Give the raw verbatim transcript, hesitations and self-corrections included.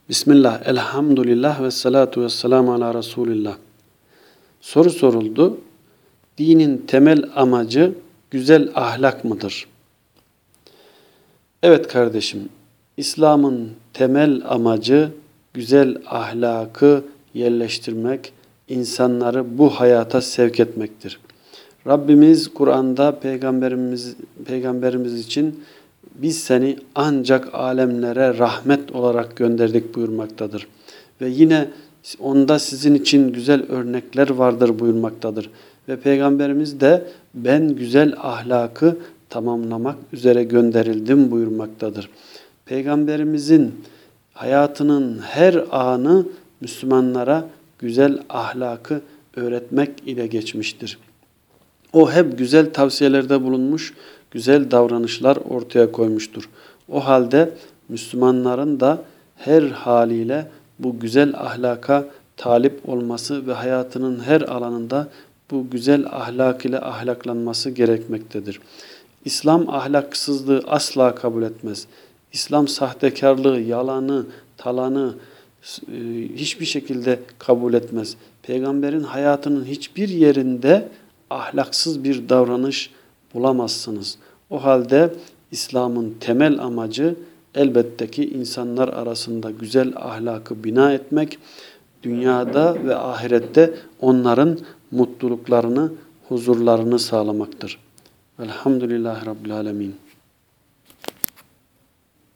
Bismillah, elhamdülillah ve salatu ve selamu ala Resulillah. Soru soruldu. Dinin temel amacı güzel ahlak mıdır? Evet kardeşim, İslam'ın temel amacı güzel ahlakı yerleştirmek, insanları bu hayata sevk etmektir. Rabbimiz Kur'an'da peygamberimiz peygamberimiz için biz seni ancak alemlere rahmet olarak gönderdik buyurmaktadır. Ve yine onda sizin için güzel örnekler vardır buyurmaktadır. Ve peygamberimiz de ben güzel ahlakı tamamlamak üzere gönderildim buyurmaktadır. Peygamberimizin hayatının her anı Müslümanlara güzel ahlakı öğretmek ile geçmiştir. O hep güzel tavsiyelerde bulunmuş, güzel davranışlar ortaya koymuştur. O halde Müslümanların da her haliyle bu güzel ahlaka talip olması ve hayatının her alanında bu güzel ahlak ile ahlaklanması gerekmektedir. İslam ahlaksızlığı asla kabul etmez. İslam sahtekarlığı, yalanı, talanı hiçbir şekilde kabul etmez. Peygamberin hayatının hiçbir yerinde ahlaksız bir davranış bulamazsınız. O halde İslam'ın temel amacı elbette ki insanlar arasında güzel ahlakı bina etmek, dünyada ve ahirette onların mutluluklarını, huzurlarını sağlamaktır. Velhamdülillahi Rabbil Alemin.